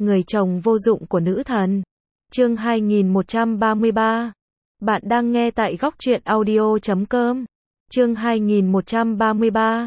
người chồng vô dụng của nữ thần. Chương 2133. Bạn đang nghe tại Góc Truyện Audio.com. Chương 2133.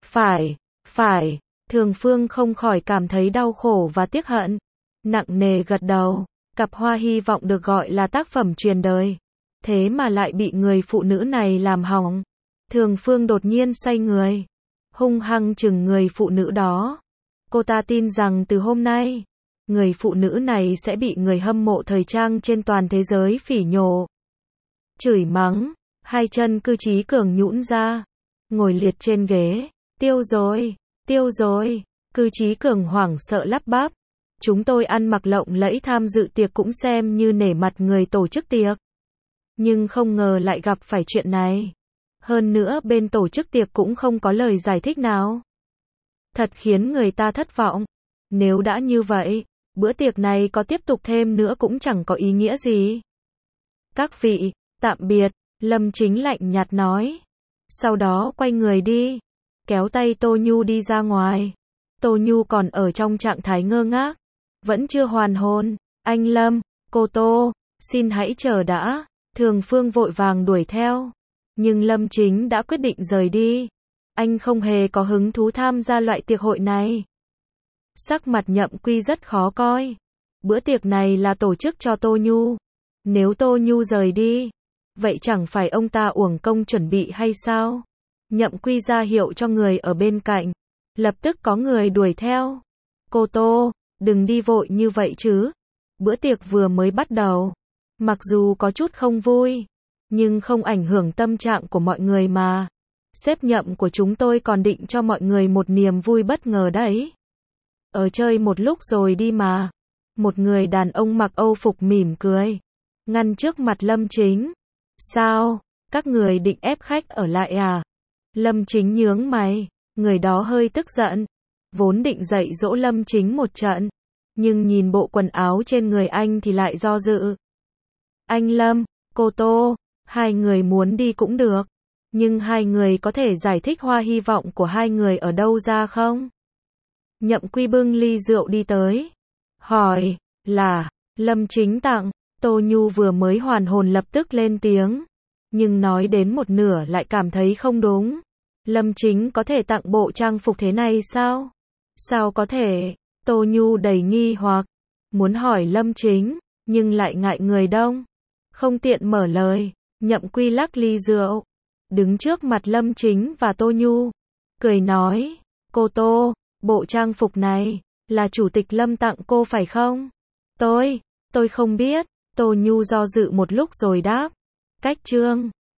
Phải, Thường Phương không khỏi cảm thấy đau khổ và tiếc hận. Nặng nề gật đầu, cặp hoa hy vọng được gọi là tác phẩm truyền đời. Thế mà lại bị người phụ nữ này làm hỏng. Thường Phương đột nhiên xoay người, hung hăng chừng người phụ nữ đó. Cô ta tin rằng từ hôm nay, người phụ nữ này sẽ bị người hâm mộ thời trang trên toàn thế giới phỉ nhổ, chửi mắng. Hai chân Cư Chí Cường nhũn ra, ngồi liệt trên ghế. Tiêu rồi. Cư Chí Cường hoảng sợ lắp bắp. Chúng tôi ăn mặc lộng lẫy tham dự tiệc cũng xem như nể mặt người tổ chức tiệc. Nhưng không ngờ lại gặp phải chuyện này. Hơn nữa bên tổ chức tiệc cũng không có lời giải thích nào. Thật khiến người ta thất vọng. Nếu đã như vậy, bữa tiệc này có tiếp tục thêm nữa cũng chẳng có ý nghĩa gì. Các vị, tạm biệt, Lâm Chính lạnh nhạt nói. Sau đó quay người đi, kéo tay Tô Nhu đi ra ngoài. Tô Nhu còn ở trong trạng thái ngơ ngác, vẫn chưa hoàn hồn. Anh Lâm, cô Tô, xin hãy chờ đã. Thường Phương vội vàng đuổi theo. Nhưng Lâm Chính đã quyết định rời đi. Anh không hề có hứng thú tham gia loại tiệc hội này. Sắc mặt Nhậm Quy rất khó coi. Bữa tiệc này là tổ chức cho Tô Nhu. Nếu Tô Nhu rời đi, vậy chẳng phải ông ta uổng công chuẩn bị hay sao? Nhậm Quy ra hiệu cho người ở bên cạnh. Lập tức có người đuổi theo. Cô Tô, đừng đi vội như vậy chứ. Bữa tiệc vừa mới bắt đầu. Mặc dù có chút không vui, nhưng không ảnh hưởng tâm trạng của mọi người mà. Sếp Nhậm của chúng tôi còn định cho mọi người một niềm vui bất ngờ đấy. Ở chơi một lúc rồi đi mà. Một người đàn ông mặc Âu phục mỉm cười, ngăn trước mặt Lâm Chính. Sao, các người định ép khách ở lại à? Lâm Chính nhướng mày, người đó hơi tức giận. Vốn định dạy dỗ Lâm Chính một trận, nhưng nhìn bộ quần áo trên người anh thì lại do dự. Anh Lâm, cô Tô, hai người muốn đi cũng được. Nhưng hai người có thể giải thích hoa hy vọng của hai người ở đâu ra không? Nhậm Quy bưng ly rượu đi tới, hỏi, là Lâm Chính tặng. Tô Nhu vừa mới hoàn hồn lập tức lên tiếng, nhưng nói đến một nửa lại cảm thấy không đúng. Lâm Chính có thể tặng bộ trang phục thế này sao? Sao có thể? Tô Nhu đầy nghi hoặc, muốn hỏi Lâm Chính, nhưng lại ngại người đông, không tiện mở lời. Nhậm Quy lắc ly rượu, đứng trước mặt Lâm Chính và Tô Nhu, cười nói, cô Tô, bộ trang phục này là chủ tịch Lâm tặng cô phải không? Tôi không biết. Tô Nhu do dự một lúc rồi đáp, cách trương.